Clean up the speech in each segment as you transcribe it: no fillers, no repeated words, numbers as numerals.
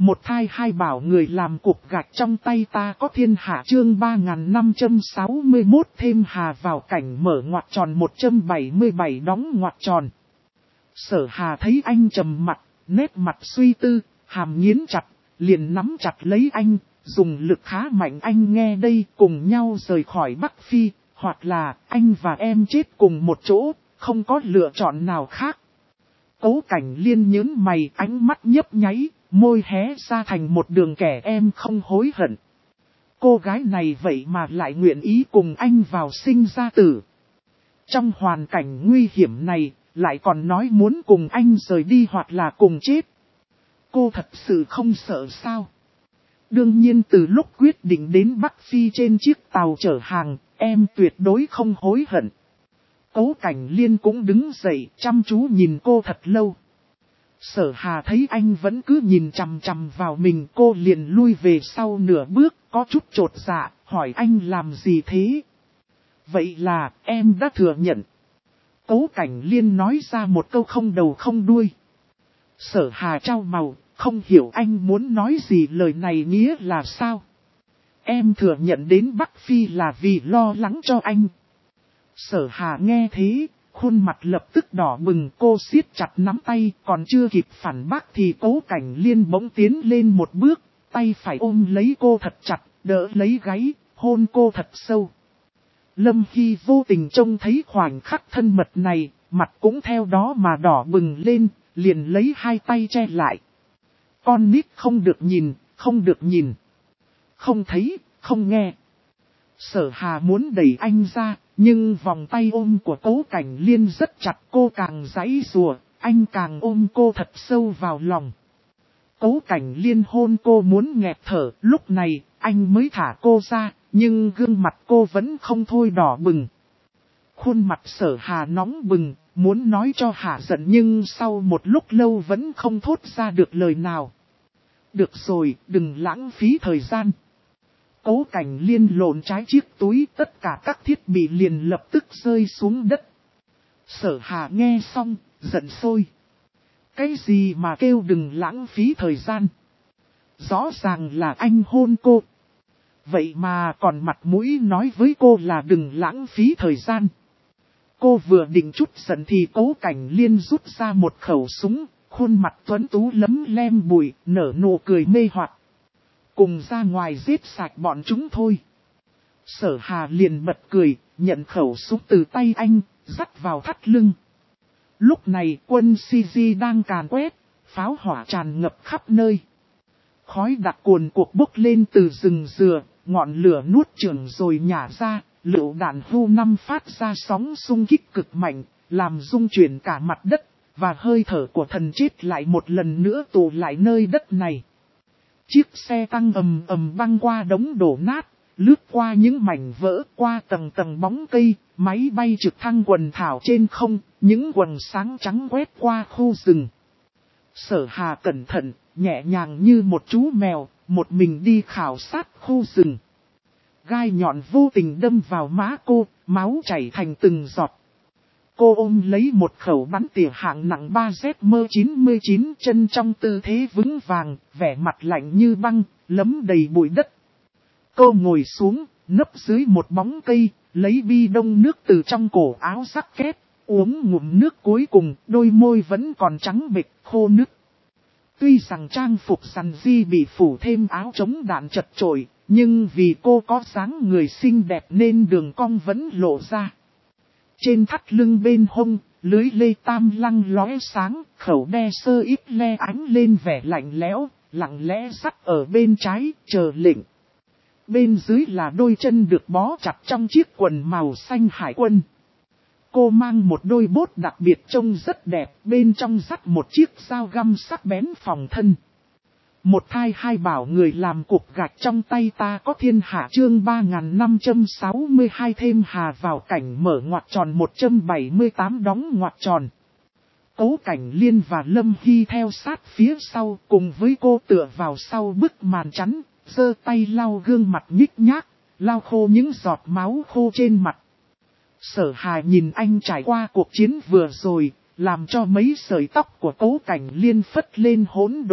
Một thai hai bảo người làm cục gạch trong tay ta có thiên hạ chương 3561 thêm Hà vào cảnh mở ngoặc tròn 177 đóng ngoặc tròn. Sở Hà thấy anh trầm mặt, nét mặt suy tư, hàm nghiến chặt, liền nắm chặt lấy anh, dùng lực khá mạnh anh nghe đây cùng nhau rời khỏi Bắc Phi, hoặc là anh và em chết cùng một chỗ, không có lựa chọn nào khác. Cố Cảnh Liên nhướng mày ánh mắt nhấp nháy, môi hé ra thành một đường kẻ em không hối hận. Cô gái này vậy mà lại nguyện ý cùng anh vào sinh ra tử. Trong hoàn cảnh nguy hiểm này, lại còn nói muốn cùng anh rời đi hoặc là cùng chết. Cô thật sự không sợ sao? Đương nhiên từ lúc quyết định đến Bắc Phi trên chiếc tàu chở hàng, em tuyệt đối không hối hận. Cố Cảnh Liên cũng đứng dậy chăm chú nhìn cô thật lâu. Sở Hà thấy anh vẫn cứ nhìn chằm chằm vào mình, cô liền lui về sau nửa bước, có chút chột dạ, hỏi anh làm gì thế? Vậy là em đã thừa nhận. Cố Cảnh Liên nói ra một câu không đầu không đuôi. Sở Hà trao màu, không hiểu anh muốn nói gì, lời này nghĩa là sao? Em thừa nhận đến Bắc Phi là vì lo lắng cho anh. Sở Hà nghe thế, khuôn mặt lập tức đỏ bừng, cô siết chặt nắm tay, còn chưa kịp phản bác thì Cố Cảnh Liên bỗng tiến lên một bước, tay phải ôm lấy cô thật chặt, đỡ lấy gáy, hôn cô thật sâu. Lâm Hy vô tình trông thấy khoảnh khắc thân mật này, mặt cũng theo đó mà đỏ bừng lên, liền lấy hai tay che lại. Con nít không được nhìn, không được nhìn. Không thấy, không nghe. Sở Hà muốn đẩy anh ra, nhưng vòng tay ôm của Cố Cảnh Liên rất chặt, cô càng giãy giụa, anh càng ôm cô thật sâu vào lòng. Cố Cảnh Liên hôn cô muốn nghẹt thở, lúc này anh mới thả cô ra, nhưng gương mặt cô vẫn không thôi đỏ bừng. Khuôn mặt Sở Hà nóng bừng, muốn nói cho hạ giận nhưng sau một lúc lâu vẫn không thốt ra được lời nào. Được rồi, đừng lãng phí thời gian. Cố Cảnh Liên lộn trái chiếc túi, tất cả các thiết bị liền lập tức rơi xuống đất. Sở Hà nghe xong, giận sôi. Cái gì mà kêu đừng lãng phí thời gian? Rõ ràng là anh hôn cô. Vậy mà còn mặt mũi nói với cô là đừng lãng phí thời gian. Cô vừa định chút giận thì Cố Cảnh Liên rút ra một khẩu súng, khuôn mặt tuấn tú lấm lem bụi, nở nụ cười mê hoặc. Cùng ra ngoài giết sạch bọn chúng thôi. Sở Hà liền bật cười, nhận khẩu súng từ tay anh, dắt vào thắt lưng. Lúc này quân CG đang càn quét, pháo hỏa tràn ngập khắp nơi. Khói đặc cuồn cuộc bốc lên từ rừng dừa, ngọn lửa nuốt chửng rồi nhả ra, lựu đạn Hu-5 phát ra sóng xung kích cực mạnh, làm rung chuyển cả mặt đất, và hơi thở của thần chết lại một lần nữa tụ lại nơi đất này. Chiếc xe tăng ầm ầm băng qua đống đổ nát, lướt qua những mảnh vỡ, qua tầng tầng bóng cây, máy bay trực thăng quần thảo trên không, những quần sáng trắng quét qua khu rừng. Sở Hà cẩn thận, nhẹ nhàng như một chú mèo, một mình đi khảo sát khu rừng. Gai nhọn vô tình đâm vào má cô, máu chảy thành từng giọt. Cô ôm lấy một khẩu bắn tỉa hạng nặng 3ZM99, chân trong tư thế vững vàng, vẻ mặt lạnh như băng, lấm đầy bụi đất. Cô ngồi xuống, nấp dưới một bóng cây, lấy bi đông nước từ trong cổ áo rắc két, uống ngụm nước cuối cùng, đôi môi vẫn còn trắng bệch, khô nứt. Tuy rằng trang phục sằn di bị phủ thêm áo chống đạn chật chội, nhưng vì cô có dáng người xinh đẹp nên đường cong vẫn lộ ra. Trên thắt lưng bên hông, lưới lê tam lăng lóe sáng, khẩu đe sơ ít le ánh lên vẻ lạnh lẽo, lặng lẽ sắt ở bên trái, chờ lệnh. Bên dưới là đôi chân được bó chặt trong chiếc quần màu xanh hải quân. Cô mang một đôi bốt đặc biệt trông rất đẹp, bên trong dắt một chiếc dao găm sắc bén phòng thân. Một thai hai bảo người làm cục gạch trong tay ta có thiên hạ chương 3562 thêm Hà vào cảnh mở ngoặc tròn 178 đóng ngoặc tròn. Cố Cảnh Liên và Lâm Hy theo sát phía sau cùng với cô tựa vào sau bức màn chắn, giơ tay lau gương mặt nhích nhác, lau khô những giọt máu khô trên mặt. Sở Hà nhìn anh trải qua cuộc chiến vừa rồi, làm cho mấy sợi tóc của Cố Cảnh Liên phất lên hỗn độn.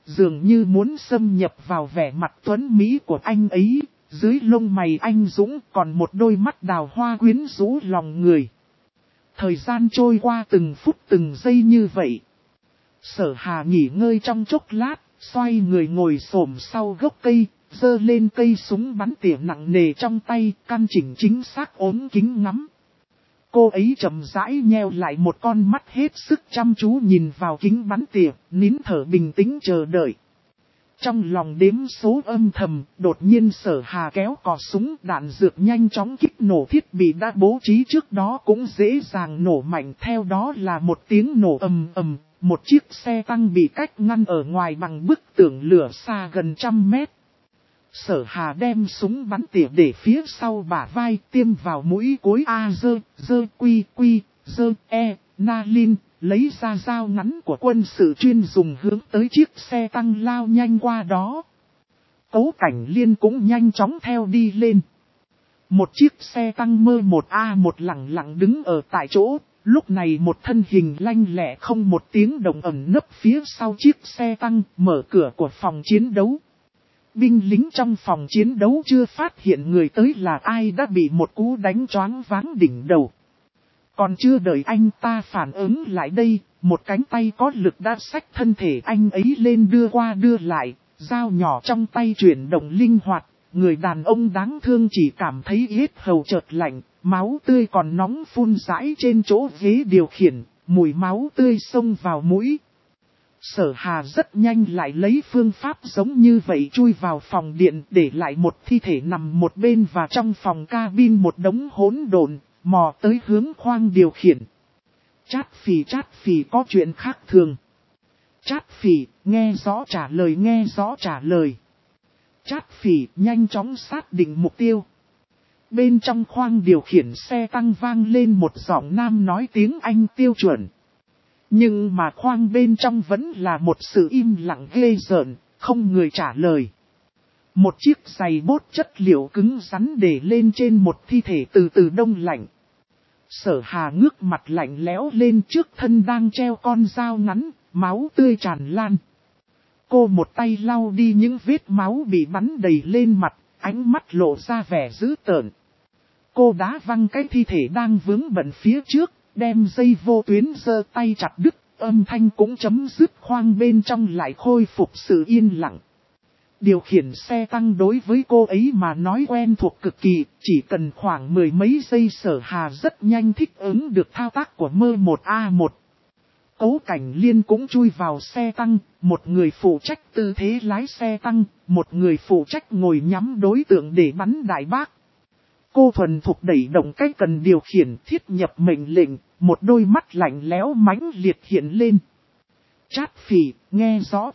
dường như muốn xâm nhập vào vẻ mặt tuấn mỹ của anh ấy, dưới lông mày anh dũng còn một đôi mắt đào hoa quyến rũ lòng người. Thời gian trôi qua từng phút từng giây như vậy. Sở Hà nghỉ ngơi trong chốc lát, xoay người ngồi xổm sau gốc cây, giơ lên cây súng bắn tỉa nặng nề trong tay, căn chỉnh chính xác ốm kính ngắm. Cô ấy chậm rãi nheo lại một con mắt hết sức chăm chú nhìn vào kính bắn tỉa, nín thở bình tĩnh chờ đợi. Trong lòng đếm số âm thầm, đột nhiên Sở Hà kéo cò súng, đạn dược nhanh chóng kích nổ, thiết bị đã bố trí trước đó cũng dễ dàng nổ mạnh, theo đó là một tiếng nổ ầm ầm, một chiếc xe tăng bị cách ngăn ở ngoài bằng bức tường lửa xa gần 100 mét. Sở Hà đem súng bắn tỉa để phía sau bả vai, tiêm vào mũi cối A dơ quy dơ e, na lin, lấy ra dao ngắn của quân sự chuyên dùng hướng tới chiếc xe tăng lao nhanh qua đó. Cố Cảnh Liên cũng nhanh chóng theo đi lên. Một chiếc xe tăng M1A1 lặng lặng đứng ở tại chỗ, lúc này một thân hình lanh lẹ không một tiếng động ẩn nấp phía sau chiếc xe tăng, mở cửa của phòng chiến đấu. Binh lính trong phòng chiến đấu chưa phát hiện người tới là ai đã bị một cú đánh choáng váng đỉnh đầu. Còn chưa đợi anh ta phản ứng lại đây, một cánh tay có lực đã xách thân thể anh ấy lên đưa qua đưa lại, dao nhỏ trong tay chuyển động linh hoạt, người đàn ông đáng thương chỉ cảm thấy yết hầu chợt lạnh, máu tươi còn nóng phun rãi trên chỗ ghế điều khiển, mùi máu tươi xông vào mũi. Sở Hà rất nhanh lại lấy phương pháp giống như vậy chui vào phòng điện để lại một thi thể nằm một bên và trong phòng cabin một đống hỗn độn, mò tới hướng khoang điều khiển. Chát phì có chuyện khác thường. Chát phì, nghe rõ trả lời. Chát phì nhanh chóng xác định mục tiêu. Bên trong khoang điều khiển xe tăng vang lên một giọng nam nói tiếng Anh tiêu chuẩn. Nhưng mà khoang bên trong vẫn là một sự im lặng ghê rợn, không người trả lời. Một chiếc giày bốt chất liệu cứng rắn để lên trên một thi thể từ từ đông lạnh. Sở Hà ngước mặt lạnh lẽo lên, trước thân đang treo con dao ngắn, máu tươi tràn lan. Cô một tay lau đi những vết máu bị bắn đầy lên mặt, ánh mắt lộ ra vẻ dữ tợn. Cô đá văng cái thi thể đang vướng bận phía trước, đem dây vô tuyến giơ tay chặt đứt, âm thanh cũng chấm dứt, khoang bên trong lại khôi phục sự yên lặng. Điều khiển xe tăng đối với cô ấy mà nói quen thuộc cực kỳ, chỉ cần khoảng mười mấy giây Sở Hà rất nhanh thích ứng được thao tác của M1A1. Cố Cảnh Liên cũng chui vào xe tăng, một người phụ trách tư thế lái xe tăng, một người phụ trách ngồi nhắm đối tượng để bắn đại bác. Cô thuần thục đẩy động cái cần điều khiển, thiết nhập mệnh lệnh, một đôi mắt lạnh lẽo mãnh liệt hiện lên. Chát phì, nghe rõ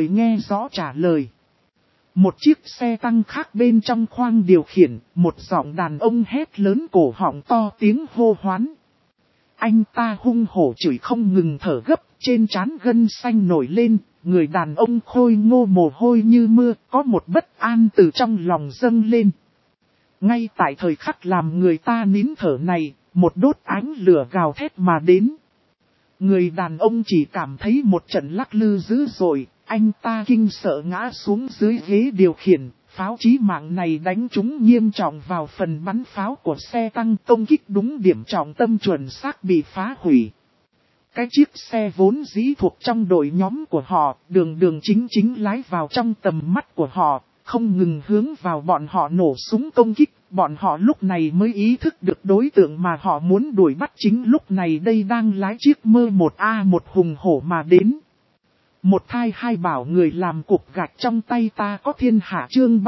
trả lời. Một chiếc xe tăng khác bên trong khoang điều khiển, một giọng đàn ông hét lớn cổ họng to tiếng hô hoán. Anh ta hung hổ chửi không ngừng, thở gấp, trên trán gân xanh nổi lên, người đàn ông khôi ngô mồ hôi như mưa, có một bất an từ trong lòng dâng lên. Ngay tại thời khắc làm người ta nín thở này, một đốt ánh lửa gào thét mà đến. Người đàn ông chỉ cảm thấy một trận lắc lư dữ dội, anh ta kinh sợ ngã xuống dưới ghế điều khiển, pháo chí mạng này đánh trúng nghiêm trọng vào phần bắn pháo của xe tăng, công kích đúng điểm trọng tâm, chuẩn xác bị phá hủy. Cái chiếc xe vốn dĩ thuộc trong đội nhóm của họ, đường chính lái vào trong tầm mắt của họ, không ngừng hướng vào bọn họ nổ súng công kích, bọn họ lúc này mới ý thức được đối tượng mà họ muốn đuổi bắt chính lúc này đây đang lái chiếc M1A1 hùng hổ mà đến. Một thai hai bảo người làm cục gạch trong tay ta có thiên hạ, chương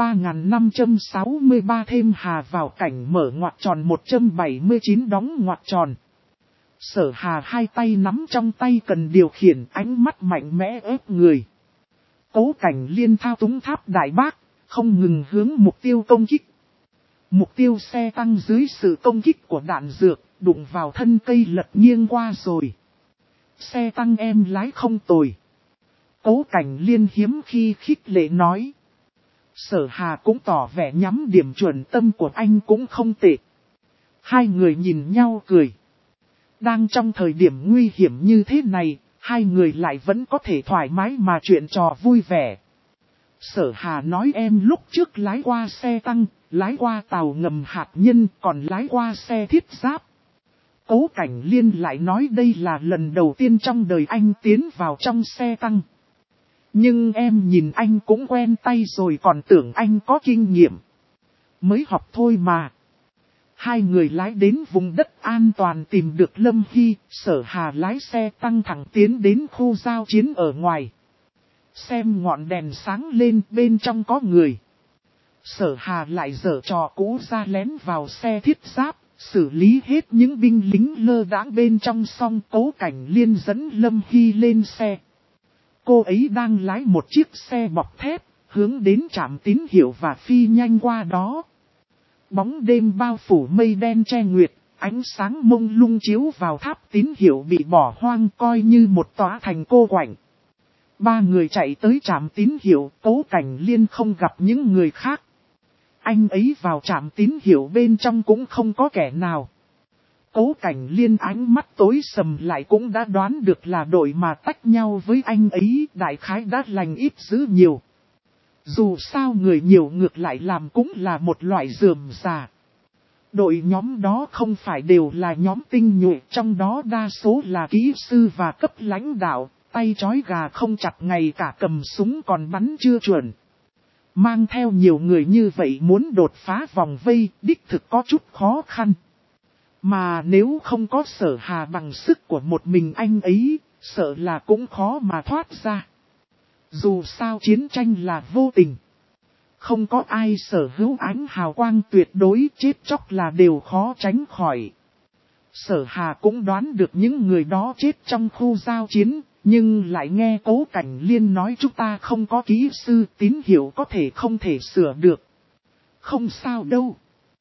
3563 thêm Hà vào cảnh mở ngoặc tròn 179 đóng ngoặc tròn. Sở Hà hai tay nắm trong tay cần điều khiển, ánh mắt mạnh mẽ ép người. Cố Cảnh Liên thao túng tháp đại bác, không ngừng hướng mục tiêu công kích. Mục tiêu xe tăng dưới sự công kích của đạn dược, đụng vào thân cây lật nghiêng qua rồi. Xe tăng em lái không tồi. Cố Cảnh Liên hiếm khi khích lệ nói. Sở Hà cũng tỏ vẻ nhắm điểm chuẩn tâm của anh cũng không tệ. Hai người nhìn nhau cười. Đang trong thời điểm nguy hiểm như thế này, Hai người lại vẫn có thể thoải mái mà chuyện trò vui vẻ. Sở Hà nói em lúc trước lái qua xe tăng, lái qua tàu ngầm hạt nhân, còn lái qua xe thiết giáp. Cố Cảnh Liên lại nói đây là lần đầu tiên trong đời anh tiến vào trong xe tăng. Nhưng em nhìn anh cũng quen tay rồi, còn tưởng anh có kinh nghiệm. Mới học thôi mà. Hai người lái đến vùng đất an toàn tìm được Lâm Hy, Sở Hà lái xe tăng thẳng tiến đến khu giao chiến ở ngoài. Xem ngọn đèn sáng lên, bên trong có người. Sở Hà lại giở trò cũ ra lén vào xe thiết giáp, xử lý hết những binh lính lơ đãng bên trong, xong Cố Cảnh Liên dẫn Lâm Hy lên xe. Cô ấy đang lái một chiếc xe bọc thép, hướng đến trạm tín hiệu và phi nhanh qua đó. Bóng đêm bao phủ mây đen che nguyệt, ánh sáng mông lung chiếu vào tháp tín hiệu bị bỏ hoang, coi như một tòa thành cô quạnh. Ba người chạy tới trạm tín hiệu, Cố Cảnh Liên không gặp những người khác. Anh ấy vào trạm tín hiệu bên trong cũng không có kẻ nào. Cố Cảnh Liên ánh mắt tối sầm lại cũng đã đoán được là đội mà tách nhau với anh ấy đại khái đã lành ít dữ nhiều. Dù sao người nhiều ngược lại làm cũng là một loại rườm rà. Đội nhóm đó không phải đều là nhóm tinh nhuệ, trong đó đa số là kỹ sư và cấp lãnh đạo, tay trói gà không chặt, ngày cả cầm súng còn bắn chưa chuẩn. Mang theo nhiều người như vậy muốn đột phá vòng vây, đích thực có chút khó khăn. Mà nếu không có Sở Hà bằng sức của một mình anh ấy, sợ là cũng khó mà thoát ra. Dù sao chiến tranh là vô tình. Không có ai sở hữu ánh hào quang tuyệt đối, chết chóc là đều khó tránh khỏi. Sở Hà cũng đoán được những người đó chết trong khu giao chiến, nhưng lại nghe Cố Cảnh Liên nói chúng ta không có kỹ sư, tín hiệu có thể không thể sửa được. Không sao đâu.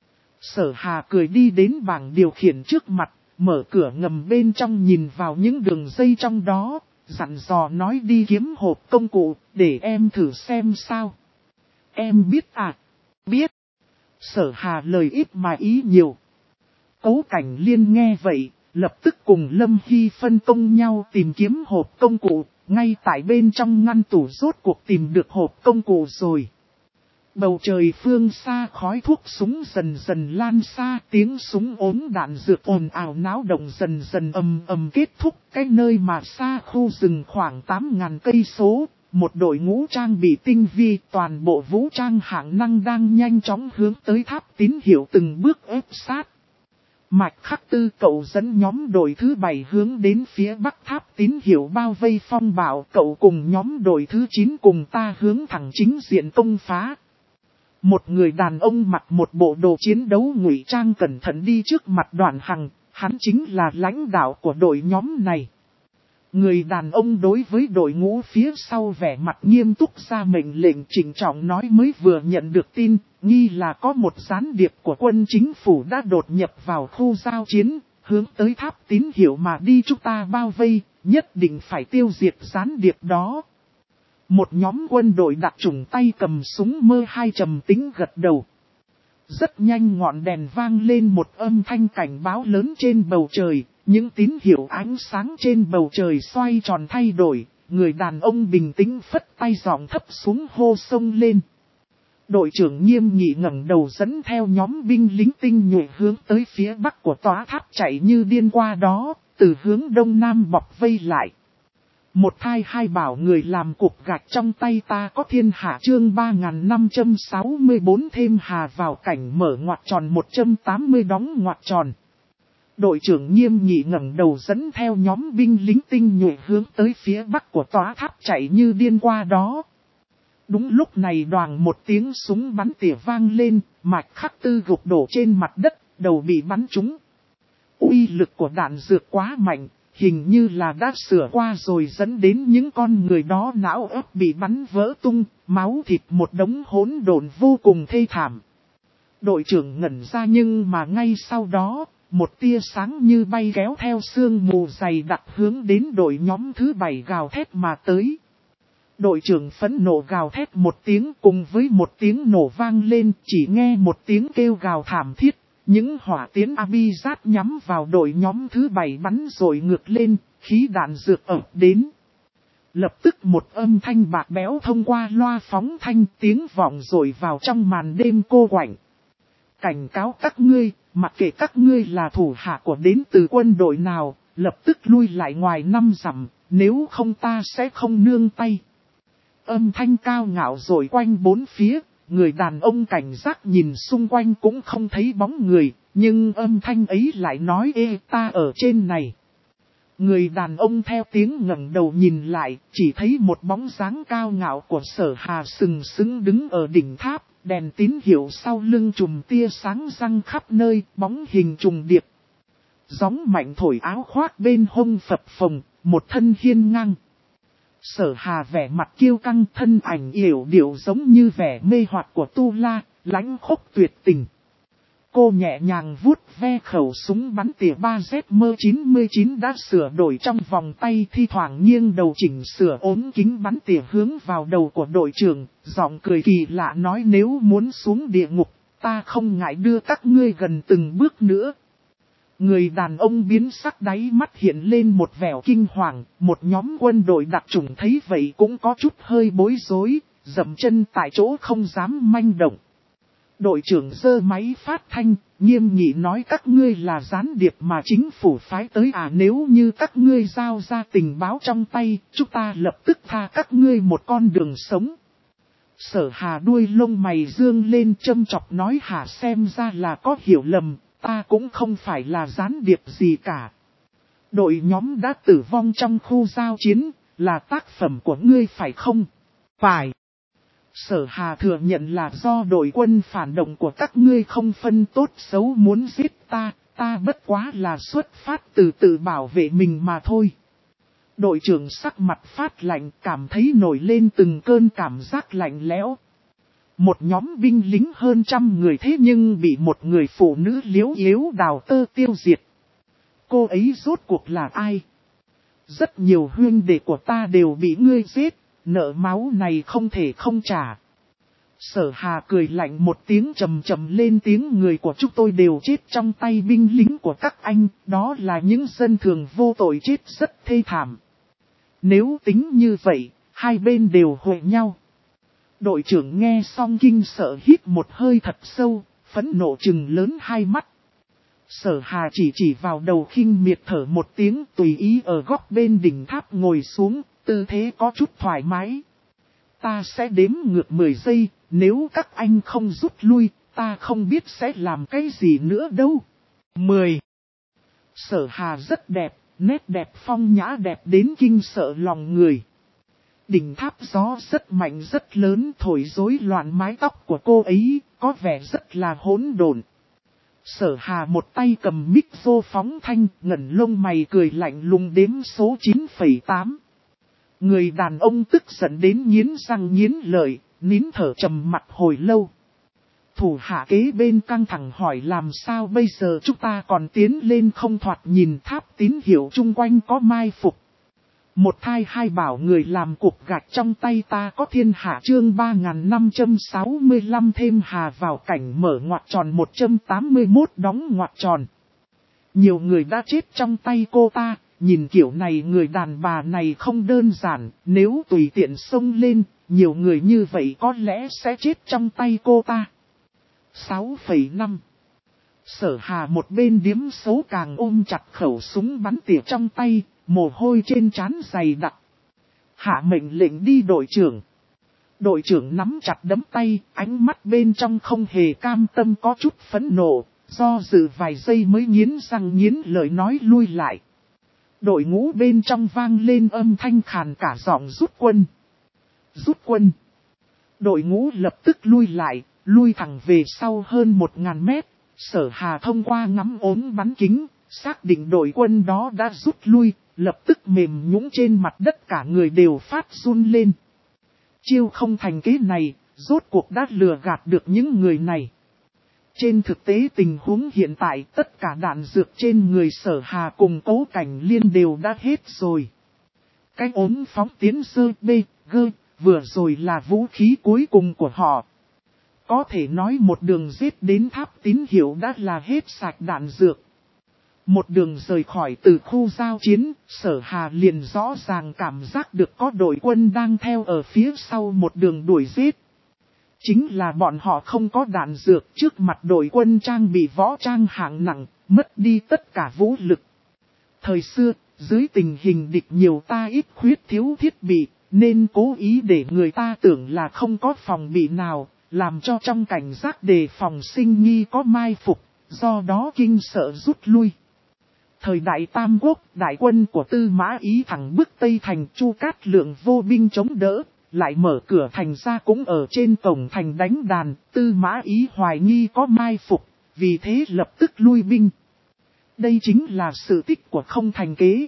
Sở Hà cười đi đến bảng điều khiển trước mặt, mở cửa ngầm bên trong nhìn vào những đường dây trong đó, dặn dò nói đi kiếm hộp công cụ, để em thử xem sao. Em biết à? Biết. Sở Hà lời ít mà ý nhiều. Cố Cảnh Liên nghe vậy, lập tức cùng Lâm Hy phân công nhau tìm kiếm hộp công cụ, ngay tại bên trong ngăn tủ rốt cuộc tìm được hộp công cụ rồi. Bầu trời phương xa khói thuốc súng dần dần lan xa, tiếng súng ốm đạn dược ồn ào náo động dần dần ầm ầm kết thúc. Cái nơi mà xa khu rừng khoảng 8.000 cây số, một đội ngũ trang bị tinh vi, toàn bộ vũ trang hạng năng đang nhanh chóng hướng tới tháp tín hiệu từng bước ép sát. Mạch Khắc Tư cậu dẫn nhóm đội thứ 7 hướng đến phía bắc tháp tín hiệu bao vây phong bạo, cậu cùng nhóm đội thứ 9 cùng ta hướng thẳng chính diện công phá. Một người đàn ông mặc một bộ đồ chiến đấu ngụy trang cẩn thận đi trước mặt Đoàn Hằng, hắn chính là lãnh đạo của đội nhóm này. Người đàn ông đối với đội ngũ phía sau vẻ mặt nghiêm túc ra mệnh lệnh, trịnh trọng nói mới vừa nhận được tin, nghi là có một gián điệp của quân chính phủ đã đột nhập vào khu giao chiến, hướng tới tháp tín hiệu mà đi, chúng ta bao vây, nhất định phải tiêu diệt gián điệp đó. Một nhóm quân đội đặc chủng tay cầm súng mơ hai trầm tính gật đầu. Rất nhanh ngọn đèn vang lên một âm thanh cảnh báo lớn trên bầu trời, những tín hiệu ánh sáng trên bầu trời xoay tròn thay đổi, người đàn ông bình tĩnh phất tay giọng thấp xuống hô sông lên. Đội trưởng nghiêm nghị ngẩng đầu dẫn theo nhóm binh lính tinh nhuệ hướng tới phía bắc của tòa tháp chạy như điên qua đó, từ hướng đông nam bọc vây lại. Một thai hai bảo người làm cục gạch trong tay ta có thiên hạ, chương 3564 thêm hà vào cảnh mở ngoặc tròn 180 đóng ngoặc tròn. Đội trưởng nghiêm nghị ngẩng đầu dẫn theo nhóm binh lính tinh nhuệ hướng tới phía bắc của tòa tháp chạy như điên qua đó. Đúng lúc này đoàng một tiếng súng bắn tỉa vang lên, Mạch Khắc Tư gục đổ trên mặt đất, đầu bị bắn trúng. Uy lực của đạn dược quá mạnh, hình như là đã sửa qua rồi dẫn đến những con người đó não óc bị bắn vỡ tung, máu thịt một đống hỗn độn vô cùng thê thảm. Đội trưởng ngẩn ra nhưng mà ngay sau đó, một tia sáng như bay kéo theo sương mù dày đặc hướng đến đội nhóm thứ 7 gào thét mà tới. Đội trưởng phẫn nộ gào thét một tiếng, cùng với một tiếng nổ vang lên, chỉ nghe một tiếng kêu gào thảm thiết. Những hỏa tiến Abizat nhắm vào đội nhóm thứ 7 bắn rồi ngược lên, khí đạn dược ập đến. Lập tức một âm thanh bạc béo thông qua loa phóng thanh tiếng vọng rồi vào trong màn đêm cô quạnh. Cảnh cáo các ngươi, mặc kệ các ngươi là thủ hạ của đến từ quân đội nào, lập tức lui lại ngoài 5 dặm, nếu không ta sẽ không nương tay. Âm thanh cao ngạo rồi quanh bốn phía, người đàn ông cảnh giác nhìn xung quanh cũng không thấy bóng người, nhưng âm thanh ấy lại nói ê ta ở trên này. Người đàn ông theo tiếng ngẩng đầu nhìn lại, chỉ thấy một bóng dáng cao ngạo của Sở Hà sừng sững đứng ở đỉnh tháp, đèn tín hiệu sau lưng chùm tia sáng răng khắp nơi, bóng hình trùng điệp. Gióng mạnh thổi áo khoác bên hông phập phồng, một thân hiên ngang. Sở Hà vẻ mặt kiêu căng, thân ảnh yểu điệu giống như vẻ mê hoặc của Tu La, lãnh khốc tuyệt tình. Cô nhẹ nhàng vuốt ve khẩu súng bắn tỉa 3ZM99 đã sửa đổi trong vòng tay, thi thoảng nghiêng đầu chỉnh sửa ốm kính bắn tỉa hướng vào đầu của đội trưởng, giọng cười kỳ lạ nói nếu muốn xuống địa ngục, ta không ngại đưa các ngươi gần từng bước nữa. Người đàn ông biến sắc đáy mắt hiện lên một vẻ kinh hoàng, một nhóm quân đội đặc chủng thấy vậy cũng có chút hơi bối rối, dậm chân tại chỗ không dám manh động. Đội trưởng giơ máy phát thanh, nghiêm nghị nói các ngươi là gián điệp mà chính phủ phái tới nếu như các ngươi giao ra tình báo trong tay, chúng ta lập tức tha các ngươi một con đường sống. Sở Hà đuôi lông mày dương lên châm chọc nói hả xem ra là có hiểu lầm, ta cũng không phải là gián điệp gì cả. Đội nhóm đã tử vong trong khu giao chiến, là tác phẩm của ngươi phải không? Phải. Sở Hà thừa nhận là do đội quân phản động của các ngươi không phân tốt xấu muốn giết ta, ta bất quá là xuất phát từ tự bảo vệ mình mà thôi. Đội trưởng sắc mặt phát lạnh cảm thấy nổi lên từng cơn cảm giác lạnh lẽo. Một nhóm binh lính hơn 100 người thế nhưng bị một người phụ nữ liếu yếu đào tơ tiêu diệt. Cô ấy rốt cuộc là ai? Rất nhiều huynh đệ của ta đều bị ngươi giết. Nợ máu này không thể không trả. Sở Hà cười lạnh một tiếng trầm trầm lên tiếng người của chúng tôi đều chết trong tay binh lính của các anh. Đó là những dân thường vô tội chết rất thê thảm. Nếu tính như vậy, hai bên đều hội nhau. Đội trưởng nghe xong kinh sợ hít một hơi thật sâu, phẫn nộ trừng lớn hai mắt. Sở Hà chỉ vào đầu khinh miệt thở một tiếng tùy ý ở góc bên đỉnh tháp ngồi xuống. Tư thế có chút thoải mái. Ta sẽ đếm ngược 10 giây, nếu các anh không rút lui, ta không biết sẽ làm cái gì nữa đâu. 10. Sở Hà rất đẹp, nét đẹp phong nhã đẹp đến kinh sợ lòng người. Đỉnh tháp gió rất mạnh rất lớn thổi rối loạn mái tóc của cô ấy, có vẻ rất là hỗn độn. Sở Hà một tay cầm mic vô phóng thanh, ngẩn lông mày cười lạnh lùng đếm số 9,8. Người đàn ông tức giận đến nghiến răng nghiến lợi, nín thở trầm mặt hồi lâu. Thủ hạ kế bên căng thẳng hỏi làm sao bây giờ chúng ta còn tiến lên không thoạt nhìn tháp tín hiệu chung quanh có mai phục. Một thai hai bảo người làm cục gạch trong tay ta có thiên hạ chương 3565 thêm hà vào cảnh mở ngoặc tròn 181 đóng ngoặc tròn. Nhiều người đã chết trong tay cô ta. Nhìn kiểu này người đàn bà này không đơn giản, nếu tùy tiện xông lên, nhiều người như vậy có lẽ sẽ chết trong tay cô ta. 6,5. Sở Hà một bên điếm xấu càng ôm chặt khẩu súng bắn tỉa trong tay, mồ hôi trên trán dày đặc. Hạ mệnh lệnh đi đội trưởng. Đội trưởng nắm chặt đấm tay, ánh mắt bên trong không hề cam tâm có chút phẫn nộ, do dự vài giây mới nghiến răng nghiến lợi nói lui lại. Đội ngũ bên trong vang lên âm thanh khàn cả giọng rút quân. Rút quân. Đội ngũ lập tức lui lại, lui thẳng về sau hơn 1000 mét. Sở Hà thông qua ngắm ốm bắn kính, xác định đội quân đó đã rút lui, lập tức mềm nhũn trên mặt đất cả người đều phát run lên. Chiêu không thành kế này, rốt cuộc đã lừa gạt được những người này. Trên thực tế tình huống hiện tại tất cả đạn dược trên người Sở Hà cùng Cố Cảnh Liên đều đã hết rồi. Cái ốm phóng tiến sơ bê, gơ, vừa rồi là vũ khí cuối cùng của họ. Có thể nói một đường giết đến tháp tín hiệu đã là hết sạch đạn dược. Một đường rời khỏi từ khu giao chiến, Sở Hà liền rõ ràng cảm giác được có đội quân đang theo ở phía sau một đường đuổi giết. Chính là bọn họ không có đạn dược, trước mặt đội quân trang bị võ trang hạng nặng, mất đi tất cả vũ lực. Thời xưa, dưới tình hình địch nhiều ta ít khuyết thiếu thiết bị, nên cố ý để người ta tưởng là không có phòng bị nào, làm cho trong cảnh giác đề phòng sinh nghi có mai phục, do đó kinh sợ rút lui. Thời đại Tam Quốc, đại quân của Tư Mã Ý thẳng bức Tây Thành, Chu Cát Lượng vô binh chống đỡ, lại mở cửa thành ra cũng ở trên cổng thành đánh đàn, Tư Mã Ý hoài nghi có mai phục, vì thế lập tức lui binh. Đây chính là sự tích của không thành kế.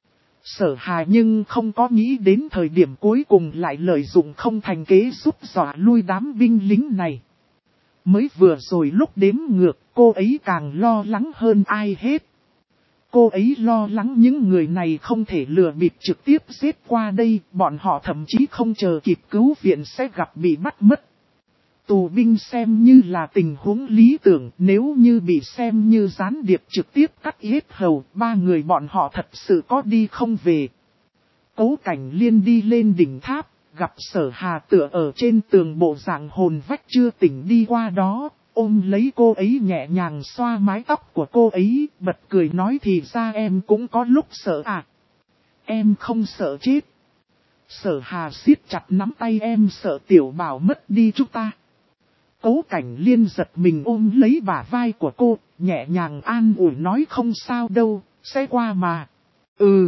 Sở Hà nhưng không có nghĩ đến thời điểm cuối cùng lại lợi dụng không thành kế giúp dọa lui đám binh lính này. Mới vừa rồi lúc đếm ngược, cô ấy càng lo lắng hơn ai hết. Cô ấy lo lắng những người này không thể lừa bịp trực tiếp giết qua đây, bọn họ thậm chí không chờ kịp cứu viện sẽ gặp bị bắt mất. Tù binh xem như là tình huống lý tưởng, nếu như bị xem như gián điệp trực tiếp cắt yết hầu, ba người bọn họ thật sự có đi không về. Cố Cảnh Liên đi lên đỉnh tháp, gặp Sở Hà tựa ở trên tường bộ dạng hồn vách chưa tỉnh đi qua đó, ôm lấy cô ấy nhẹ nhàng xoa mái tóc của cô ấy, bật cười nói thì ra em cũng có lúc sợ à. Em không sợ chết. Sở Hà siết chặt nắm tay em sợ tiểu bảo mất đi chúng ta. Cố Cảnh Liên giật mình ôm lấy bả vai của cô, nhẹ nhàng an ủi nói không sao đâu, sẽ qua mà. Ừ.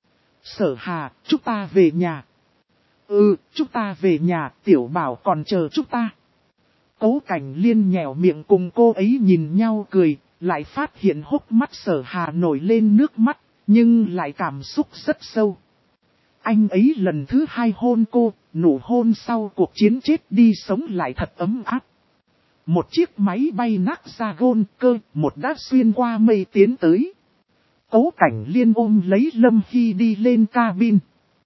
Sở Hà, chúng ta về nhà. Ừ, chúng ta về nhà, tiểu bảo còn chờ chúng ta. Cố Cảnh Liên nhẻo miệng cùng cô ấy nhìn nhau cười, lại phát hiện hốc mắt Sở Hà nổi lên nước mắt, nhưng lại cảm xúc rất sâu. Anh ấy lần thứ hai hôn cô, nụ hôn sau cuộc chiến chết đi sống lại thật ấm áp. Một chiếc máy bay Naxagon cơ, một đã xuyên qua mây tiến tới. Cố Cảnh Liên ôm lấy Lâm Hy đi lên cabin.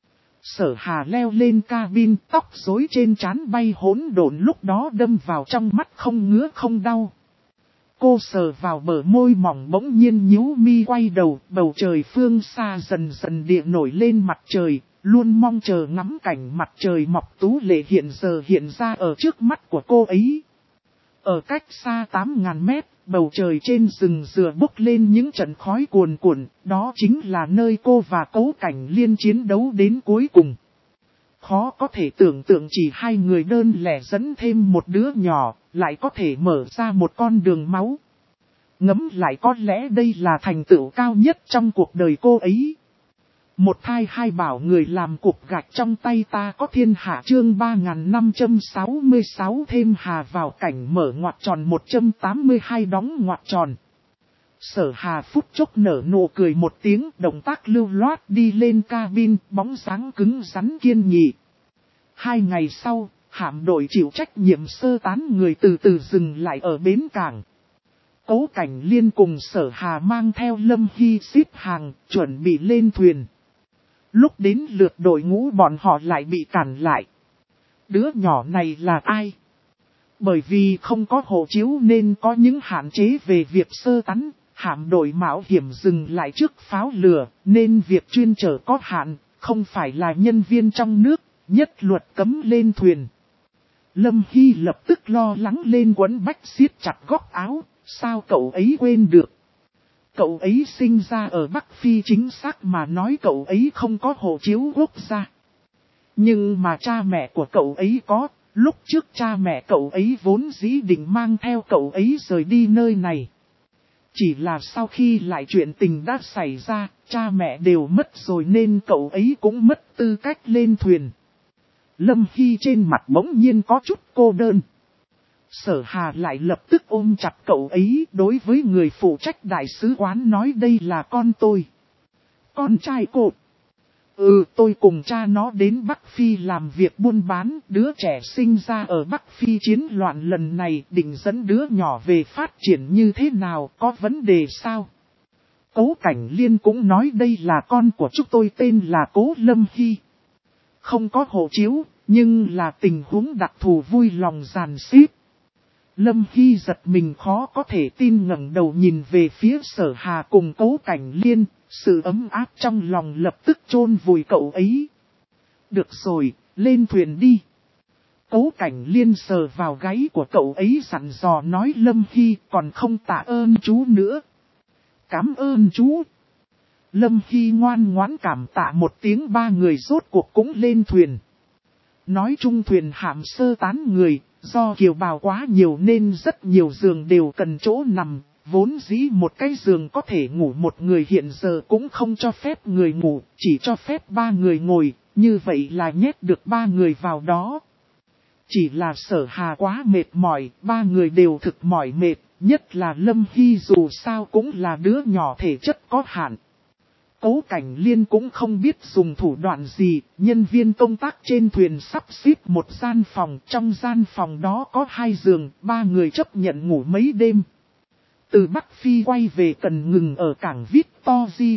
Sở Hà leo lên cabin, tóc rối trên trán bay hỗn độn lúc đó đâm vào trong mắt không ngứa không đau. Cô sờ vào bờ môi mỏng bỗng nhiên nhíu mi quay đầu, bầu trời phương xa dần dần địa nổi lên mặt trời, luôn mong chờ ngắm cảnh mặt trời mọc tú lệ hiện giờ hiện ra ở trước mắt của cô ấy. Ở cách xa 8.000 mét, bầu trời trên rừng dừa bốc lên những trận khói cuồn cuộn, đó chính là nơi cô và Cố Cảnh Liên chiến đấu đến cuối cùng. Khó có thể tưởng tượng chỉ hai người đơn lẻ dẫn thêm một đứa nhỏ, lại có thể mở ra một con đường máu. Ngẫm lại có lẽ đây là thành tựu cao nhất trong cuộc đời cô ấy. Một thai hai bảo người làm cục gạch trong tay ta có thiên hạ chương 3566 thêm Hà vào cảnh mở ngoặc tròn 182 đóng ngoặc tròn. Sở Hà phút chốc nở nụ cười một tiếng, động tác lưu loát đi lên cabin, bóng dáng cứng rắn kiên nghị. 2 ngày sau, hạm đội chịu trách nhiệm sơ tán người từ từ dừng lại ở bến cảng. Cố Cảnh Liên cùng Sở Hà mang theo Lâm Hy xếp hàng, chuẩn bị lên thuyền. Lúc đến lượt đội ngũ bọn họ lại bị cản lại. Đứa nhỏ này là ai? Bởi vì không có hộ chiếu nên có những hạn chế về việc sơ tán, hạm đội mạo hiểm dừng lại trước pháo lửa, nên việc chuyên chở có hạn, không phải là nhân viên trong nước, nhất luật cấm lên thuyền. Lâm Hy lập tức lo lắng lên quấn bách siết chặt góc áo, sao cậu ấy quên được? Cậu ấy sinh ra ở Bắc Phi, chính xác mà nói cậu ấy không có hộ chiếu quốc gia. Nhưng mà cha mẹ của cậu ấy có, lúc trước cha mẹ cậu ấy vốn dĩ định mang theo cậu ấy rời đi nơi này. Chỉ là sau khi lại chuyện tình đã xảy ra, cha mẹ đều mất rồi nên cậu ấy cũng mất tư cách lên thuyền. Lâm Hy trên mặt bỗng nhiên có chút cô đơn. Sở Hà lại lập tức ôm chặt cậu ấy, đối với người phụ trách đại sứ quán nói đây là con tôi. Con trai cô. Tôi cùng cha nó đến Bắc Phi làm việc buôn bán, đứa trẻ sinh ra ở Bắc Phi chiến loạn lần này định dẫn đứa nhỏ về phát triển như thế nào, có vấn đề sao? Cố Cảnh Liên cũng nói đây là con của chúng tôi tên là Cố Lâm Hy. Không có hộ chiếu, nhưng là tình huống đặc thù vui lòng giàn xếp. Lâm Hy giật mình khó có thể tin ngẩng đầu nhìn về phía Sở Hà cùng Cố Cảnh Liên, sự ấm áp trong lòng lập tức chôn vùi cậu ấy. Được rồi, lên thuyền đi. Cố Cảnh Liên sờ vào gáy của cậu ấy dặn dò nói Lâm Hy còn không tạ ơn chú nữa. Cảm ơn chú. Lâm Hy ngoan ngoãn cảm tạ một tiếng, ba người rốt cuộc cũng lên thuyền. Nói chung thuyền hạm sơ tán người, do kiều bào quá nhiều nên rất nhiều giường đều cần chỗ nằm, vốn dĩ một cái giường có thể ngủ một người hiện giờ cũng không cho phép người ngủ, chỉ cho phép ba người ngồi, như vậy là nhét được ba người vào đó. Chỉ là Sở Hà quá mệt mỏi, ba người đều thực mỏi mệt, nhất là Lâm Hy dù sao cũng là đứa nhỏ thể chất có hạn. Cố Cảnh Liên cũng không biết dùng thủ đoạn gì, nhân viên công tác trên thuyền sắp xếp một gian phòng, trong gian phòng đó có 2 giường, 3 người chấp nhận ngủ mấy đêm. Từ Bắc Phi quay về cần ngừng ở cảng Victoria.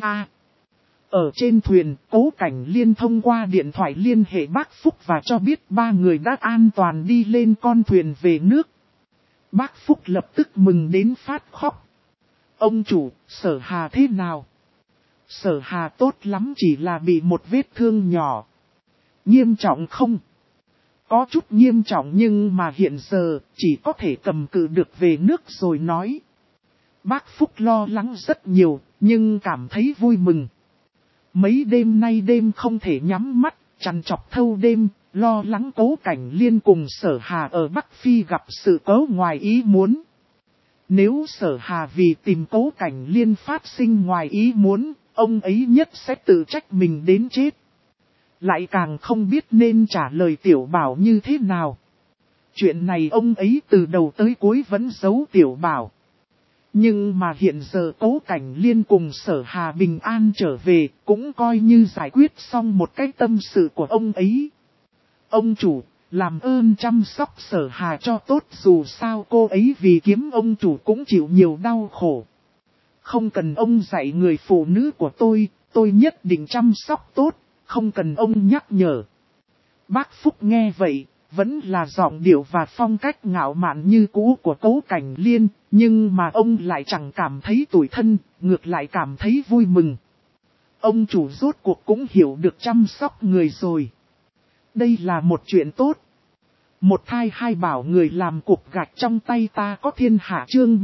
Ở trên thuyền, Cố Cảnh Liên thông qua điện thoại liên hệ bác Phúc và cho biết 3 người đã an toàn đi lên con thuyền về nước. Bác Phúc lập tức mừng đến phát khóc. Ông chủ, Sở Hà thế nào? Sở Hà tốt lắm, chỉ là bị một vết thương nhỏ. Nghiêm trọng không? Có chút nghiêm trọng nhưng mà hiện giờ chỉ có thể cầm cự được về nước rồi nói. Bác Phúc lo lắng rất nhiều nhưng cảm thấy vui mừng. Mấy đêm nay đêm không thể nhắm mắt, trằn trọc thâu đêm, lo lắng Cố Cảnh Liên cùng Sở Hà ở Bắc Phi gặp sự cố ngoài ý muốn. Nếu Sở Hà vì tìm Cố Cảnh Liên phát sinh ngoài ý muốn, ông ấy nhất sẽ tự trách mình đến chết. Lại càng không biết nên trả lời Tiểu Bảo như thế nào. Chuyện này ông ấy từ đầu tới cuối vẫn giấu Tiểu Bảo. Nhưng mà hiện giờ Cố Cảnh Liên cùng Sở Hà bình an trở về, cũng coi như giải quyết xong một cái tâm sự của ông ấy. Ông chủ, làm ơn chăm sóc Sở Hà cho tốt, dù sao cô ấy vì kiếm ông chủ cũng chịu nhiều đau khổ. Không cần ông dạy người phụ nữ của tôi nhất định chăm sóc tốt, không cần ông nhắc nhở. Bác Phúc nghe vậy, vẫn là giọng điệu và phong cách ngạo mạn như cũ của Cố Cảnh Liên, nhưng mà ông lại chẳng cảm thấy tủi thân, ngược lại cảm thấy vui mừng. Ông chủ rốt cuộc cũng hiểu được chăm sóc người rồi. Đây là một chuyện tốt. Một thai hai bảo người làm cục gạch trong tay ta có thiên hạ, chương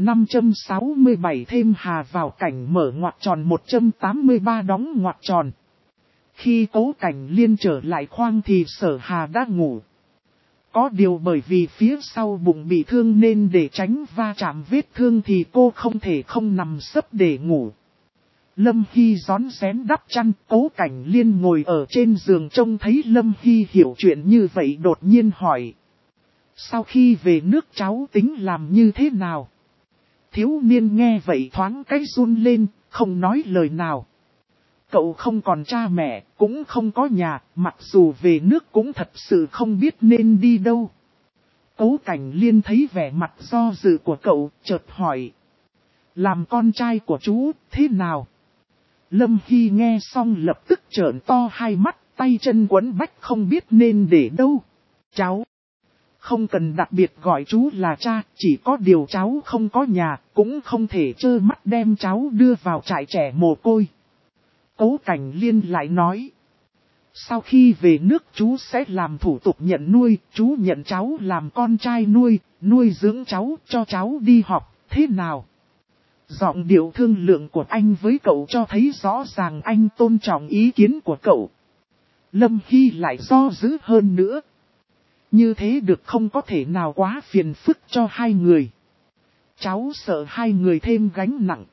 3567 thêm hà vào cảnh mở ngoặc tròn 183 đóng ngoặc tròn. Khi Cố Cảnh Liên trở lại khoang thì Sở Hà đã ngủ. Có điều bởi vì phía sau bụng bị thương nên để tránh va chạm vết thương thì cô không thể không nằm sấp để ngủ. Lâm Hy rón rén đắp chăn, Cố Cảnh Liên ngồi ở trên giường trông thấy Lâm Hy hiểu chuyện như vậy đột nhiên hỏi. Sau khi về nước cháu tính làm như thế nào? Thiếu niên nghe vậy thoáng cái run lên, không nói lời nào. Cậu không còn cha mẹ, cũng không có nhà, mặc dù về nước cũng thật sự không biết nên đi đâu. Cố Cảnh Liên thấy vẻ mặt do dự của cậu, chợt hỏi. Làm con trai của chú, thế nào? Lâm Hy nghe xong lập tức trợn to hai mắt, tay chân quấn bách không biết nên để đâu. Cháu, không cần đặc biệt gọi chú là cha, chỉ có điều cháu không có nhà, cũng không thể trơ mắt đem cháu đưa vào trại trẻ mồ côi. Cố Cảnh Liên lại nói. Sau khi về nước chú sẽ làm thủ tục nhận nuôi, chú nhận cháu làm con trai nuôi, nuôi dưỡng cháu, cho cháu đi học, thế nào? Giọng điệu thương lượng của anh với cậu cho thấy rõ ràng anh tôn trọng ý kiến của cậu. Lâm Hy lại do dự hơn nữa. Như thế được không, có thể nào quá phiền phức cho hai người. Cháu sợ hai người thêm gánh nặng.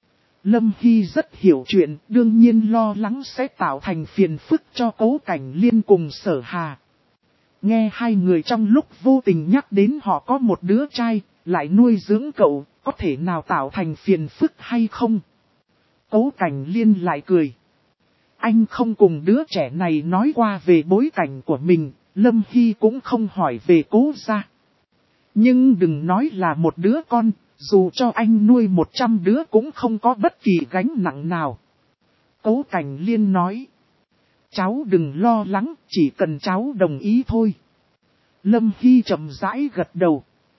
Lâm Hy rất hiểu chuyện, đương nhiên lo lắng sẽ tạo thành phiền phức cho Cố Cảnh Liên cùng Sở Hà. Nghe hai người trong lúc vô tình nhắc đến họ có một đứa trai, lại nuôi dưỡng cậu, có thể nào tạo thành phiền phức hay không? Cố Cảnh Liên lại cười. Anh không cùng đứa trẻ này nói qua về bối cảnh của mình, Lâm Hy cũng không hỏi về Cố gia. Nhưng đừng nói là một đứa con, dù cho anh nuôi 100 đứa cũng không có bất kỳ gánh nặng nào. Cố Cảnh Liên nói. Cháu đừng lo lắng, chỉ cần cháu đồng ý thôi. Lâm Hy chậm rãi gật đầu.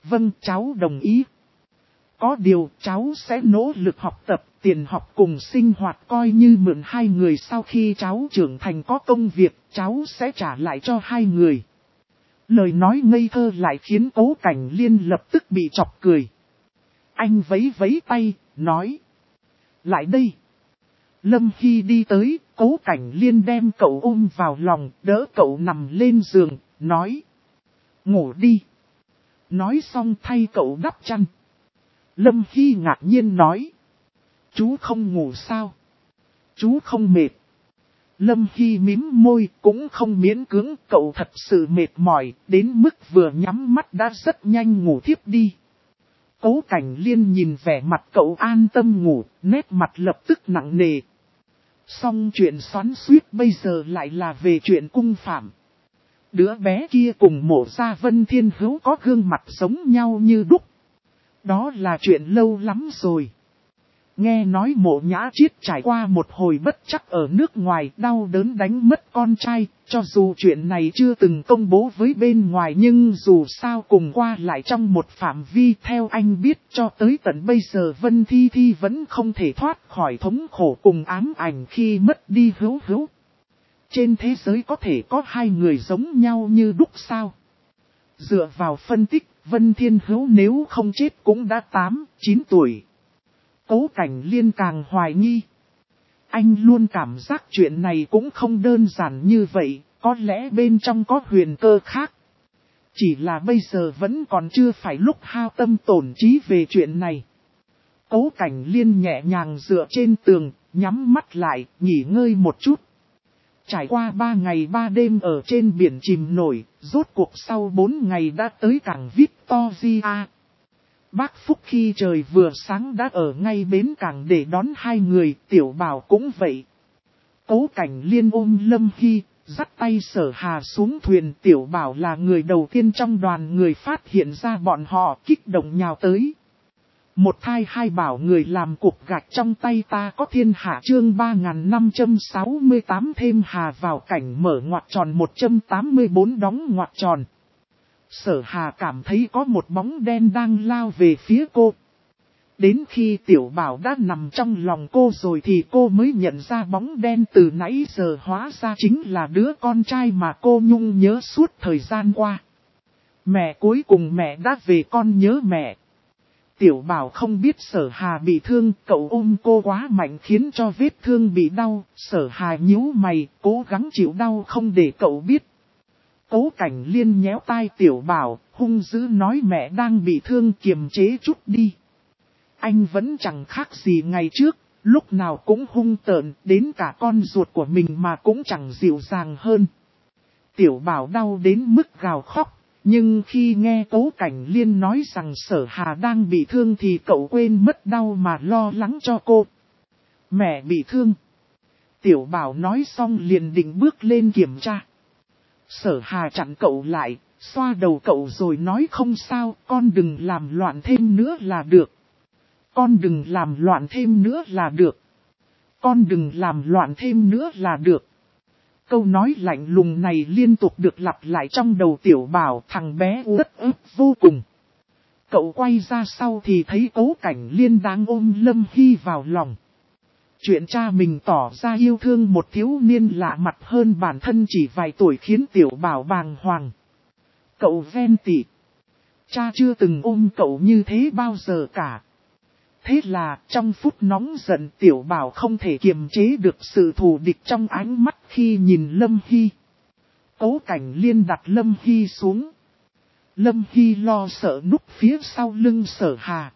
Vâng, cháu đồng ý. Có điều cháu sẽ nỗ lực học tập, tiền học cùng sinh hoạt coi như mượn hai người, sau khi cháu trưởng thành có công việc, cháu sẽ trả lại cho hai người. Lời nói ngây thơ lại khiến Cố Cảnh Liên lập tức bị chọc cười. Anh vẫy vẫy tay, nói. Lại đây. Lâm Hy đi tới, Cố Cảnh Liên đem cậu ôm vào lòng, đỡ cậu nằm lên giường, nói. Ngủ đi. Nói xong thay cậu đắp chăn. Lâm Hy ngạc nhiên nói. Chú không ngủ sao? Chú không mệt. Lâm Hy mím môi, cũng không miễn cưỡng, cậu thật sự mệt mỏi, đến mức vừa nhắm mắt đã rất nhanh ngủ thiếp đi. Cố Cảnh Liên nhìn vẻ mặt cậu an tâm ngủ, nét mặt lập tức nặng nề. Xong chuyện xoắn xuýt bây giờ lại là về chuyện cung phạm. Đứa bé kia cùng Mộ Gia Vân Thiên Hữu có gương mặt giống nhau như đúc. Đó là chuyện lâu lắm rồi. Nghe nói Mộ Nhã Chiết trải qua một hồi bất trắc ở nước ngoài, đau đớn đánh mất con trai, cho dù chuyện này chưa từng công bố với bên ngoài nhưng dù sao cùng qua lại trong một phạm vi. Theo anh biết, cho tới tận bây giờ Vân Thi Thi vẫn không thể thoát khỏi thống khổ cùng ám ảnh khi mất đi Hữu Hữu. Trên thế giới có thể có hai người giống nhau như đúc sao? Dựa vào phân tích, Vân Thiên Hữu nếu không chết cũng đã 8-9 tuổi. Cố Cảnh Liên càng hoài nghi. Anh luôn cảm giác chuyện này cũng không đơn giản như vậy, có lẽ bên trong có huyền cơ khác. Chỉ là bây giờ vẫn còn chưa phải lúc hao tâm tổn trí về chuyện này. Cố Cảnh Liên nhẹ nhàng dựa trên tường, nhắm mắt lại, nghỉ ngơi một chút. Trải qua 3 ngày 3 đêm ở trên biển chìm nổi, rốt cuộc sau 4 ngày đã tới cảng Victoria. Bác Phúc khi trời vừa sáng đã ở ngay bến cảng để đón hai người, Tiểu Bảo cũng vậy. Cố Cảnh Liên ôm Lâm Hy, dắt tay Sở Hà xuống thuyền. Tiểu Bảo là người đầu tiên trong đoàn người phát hiện ra bọn họ, kích động nhào tới. Một thai hai bảo người làm cục gạch trong tay ta có thiên hạ, chương 3568 thêm Hà vào cảnh mở ngoặc tròn 184 đóng ngoặc tròn. Sở Hà cảm thấy có một bóng đen đang lao về phía cô. Đến khi Tiểu Bảo đã nằm trong lòng cô rồi thì cô mới nhận ra bóng đen từ nãy giờ hóa ra chính là đứa con trai mà cô nhung nhớ suốt thời gian qua. Mẹ, cuối cùng mẹ đã về, con nhớ mẹ. Tiểu Bảo không biết Sở Hà bị thương, cậu ôm cô quá mạnh khiến cho vết thương bị đau. Sở Hà nhíu mày, cố gắng chịu đau không để cậu biết. Cố Cảnh Liên nhéo tai Tiểu Bảo, hung dữ nói mẹ đang bị thương, kiềm chế chút đi. Anh vẫn chẳng khác gì ngày trước, lúc nào cũng hung tợn, đến cả con ruột của mình mà cũng chẳng dịu dàng hơn. Tiểu Bảo đau đến mức gào khóc, nhưng khi nghe Cố Cảnh Liên nói rằng Sở Hà đang bị thương thì cậu quên mất đau mà lo lắng cho cô. Mẹ bị thương. Tiểu Bảo nói xong liền định bước lên kiểm tra. Sở Hà chặn cậu lại, xoa đầu cậu rồi nói không sao, con đừng làm loạn thêm nữa là được. Con đừng làm loạn thêm nữa là được. Con đừng làm loạn thêm nữa là được. Câu nói lạnh lùng này liên tục được lặp lại trong đầu Tiểu Bảo, thằng bé uất ức vô cùng. Cậu quay ra sau thì thấy Cố Cảnh Liên đang ôm Lâm Hy vào lòng. Chuyện cha mình tỏ ra yêu thương một thiếu niên lạ mặt hơn bản thân chỉ vài tuổi khiến Tiểu Bảo bàng hoàng. Cậu ven tị. Cha chưa từng ôm cậu như thế bao giờ cả. Thế là trong phút nóng giận Tiểu Bảo không thể kiềm chế được sự thù địch trong ánh mắt khi nhìn Lâm Hy. Cố Cảnh Liên đặt Lâm Hy xuống. Lâm Hy lo sợ núp phía sau lưng Sở Hà.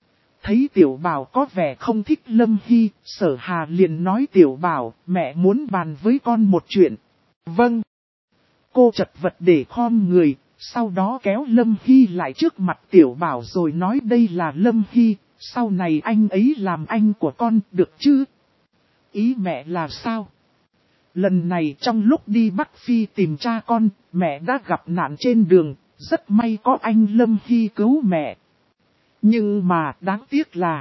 Thấy Tiểu Bảo có vẻ không thích Lâm Hy, Sở Hà liền nói Tiểu Bảo, mẹ muốn bàn với con một chuyện. Vâng. Cô chật vật để khom người, sau đó kéo Lâm Hy lại trước mặt Tiểu Bảo rồi nói đây là Lâm Hy, sau này anh ấy làm anh của con, được chứ? Ý mẹ là sao? Lần này trong lúc đi Bắc Phi tìm cha con, mẹ đã gặp nạn trên đường, rất may có anh Lâm Hy cứu mẹ. Nhưng mà đáng tiếc là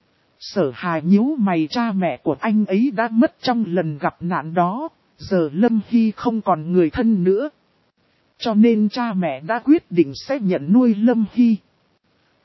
Sở Hà nhíu mày, cha mẹ của anh ấy đã mất trong lần gặp nạn đó, giờ Lâm Hy không còn người thân nữa. Cho nên cha mẹ đã quyết định sẽ nhận nuôi Lâm Hy.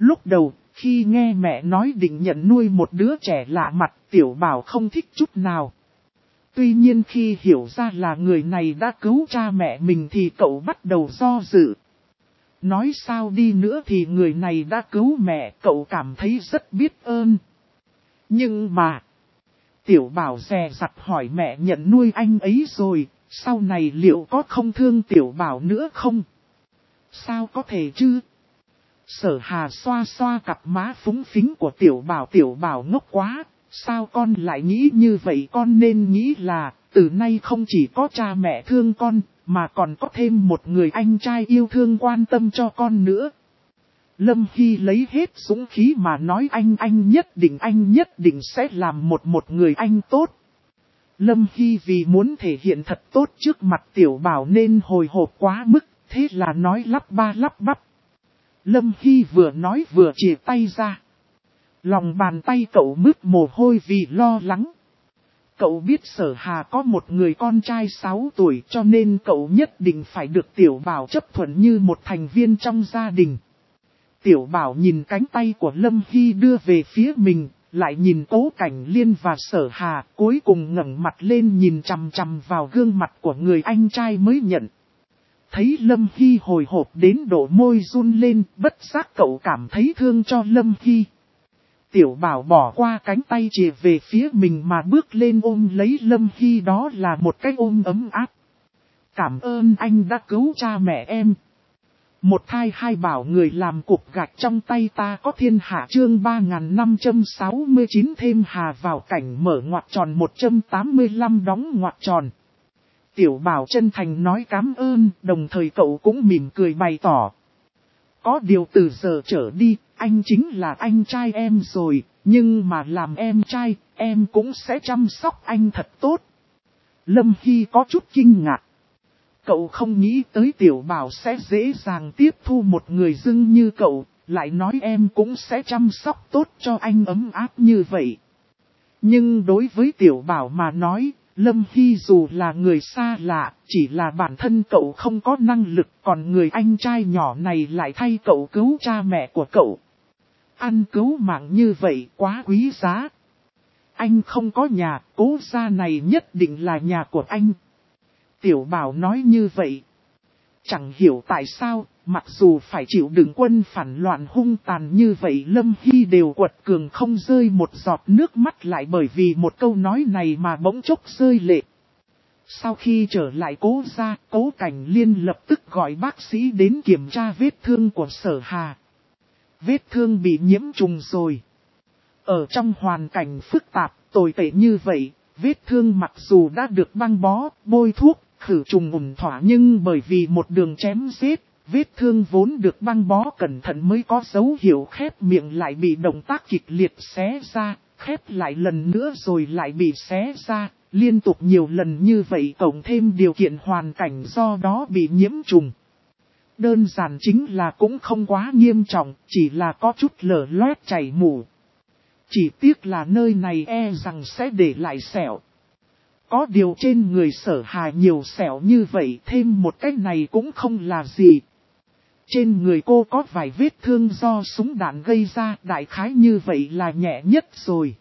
Lúc đầu, khi nghe mẹ nói định nhận nuôi một đứa trẻ lạ mặt, Tiểu Bảo không thích chút nào. Tuy nhiên khi hiểu ra là người này đã cứu cha mẹ mình thì cậu bắt đầu do dự. Nói sao đi nữa thì người này đã cứu mẹ, cậu cảm thấy rất biết ơn. Nhưng mà, Tiểu Bảo dè dặt hỏi mẹ nhận nuôi anh ấy rồi, sau này liệu có không thương Tiểu Bảo nữa không? Sao có thể chứ? Sở Hà xoa xoa cặp má phúng phính của Tiểu Bảo ngốc quá, sao con lại nghĩ như vậy? Con nên nghĩ là, từ nay không chỉ có cha mẹ thương con, mà còn có thêm một người anh trai yêu thương quan tâm cho con nữa. Lâm Hy lấy hết dũng khí mà nói anh nhất định sẽ làm một người anh tốt. Lâm Hy vì muốn thể hiện thật tốt trước mặt Tiểu Bảo nên hồi hộp quá mức, thế là nói lắp ba lắp bắp. Lâm Hy vừa nói vừa chìa tay ra. Lòng bàn tay cậu mướt mồ hôi vì lo lắng. Cậu biết Sở Hà có một người con trai 6 tuổi cho nên cậu nhất định phải được Tiểu Bảo chấp thuận như một thành viên trong gia đình. Tiểu Bảo nhìn cánh tay của Lâm Hy đưa về phía mình, lại nhìn Cố Cảnh Liên và Sở Hà, cuối cùng ngẩng mặt lên nhìn chằm chằm vào gương mặt của người anh trai mới nhận. Thấy Lâm Hy hồi hộp đến độ môi run lên, bất giác cậu cảm thấy thương cho Lâm Hy. Tiểu Bảo bỏ qua cánh tay chìa về phía mình mà bước lên ôm lấy Lâm Hy, đó là một cái ôm ấm áp. Cảm ơn anh đã cứu cha mẹ em. Một thai hai bảo người làm cục gạch trong tay ta có thiên hạ chương 3569 thêm Hà vào cảnh mở ngoặc tròn 185 đóng ngoặc tròn. Tiểu Bảo chân thành nói cảm ơn, đồng thời cậu cũng mỉm cười bày tỏ. Có điều từ giờ trở đi, anh chính là anh trai em rồi, nhưng mà làm em trai, em cũng sẽ chăm sóc anh thật tốt. Lâm Hy có chút kinh ngạc. Cậu không nghĩ tới Tiểu Bảo sẽ dễ dàng tiếp thu một người dưng như cậu, lại nói em cũng sẽ chăm sóc tốt cho anh ấm áp như vậy. Nhưng đối với Tiểu Bảo mà nói, Lâm Hy dù là người xa lạ, chỉ là bản thân cậu không có năng lực, còn người anh trai nhỏ này lại thay cậu cứu cha mẹ của cậu. Ăn cứu mạng như vậy quá quý giá. Anh không có nhà, Cố gia này nhất định là nhà của anh. Tiểu Bảo nói như vậy. Chẳng hiểu tại sao, mặc dù phải chịu đựng quân phản loạn hung tàn như vậy, Lâm Hy đều quật cường không rơi một giọt nước mắt lại bởi vì một câu nói này mà bỗng chốc rơi lệ. Sau khi trở lại Cố gia, Cố Cảnh Liên lập tức gọi bác sĩ đến kiểm tra vết thương của Sở Hà. Vết thương bị nhiễm trùng rồi. Ở trong hoàn cảnh phức tạp, tồi tệ như vậy, vết thương mặc dù đã được băng bó, bôi thuốc, khử trùng ổn thỏa nhưng bởi vì một đường chém giết, vết thương vốn được băng bó cẩn thận mới có dấu hiệu khép miệng lại bị động tác kịch liệt xé ra, khép lại lần nữa rồi lại bị xé ra, liên tục nhiều lần như vậy cộng thêm điều kiện hoàn cảnh do đó bị nhiễm trùng. Đơn giản chính là cũng không quá nghiêm trọng, chỉ là có chút lở loét chảy mủ. Chỉ tiếc là nơi này e rằng sẽ để lại sẹo. Có điều trên người Sở Hà nhiều sẹo như vậy thêm một cái này cũng không là gì. Trên người cô có vài vết thương do súng đạn gây ra, đại khái như vậy là nhẹ nhất rồi.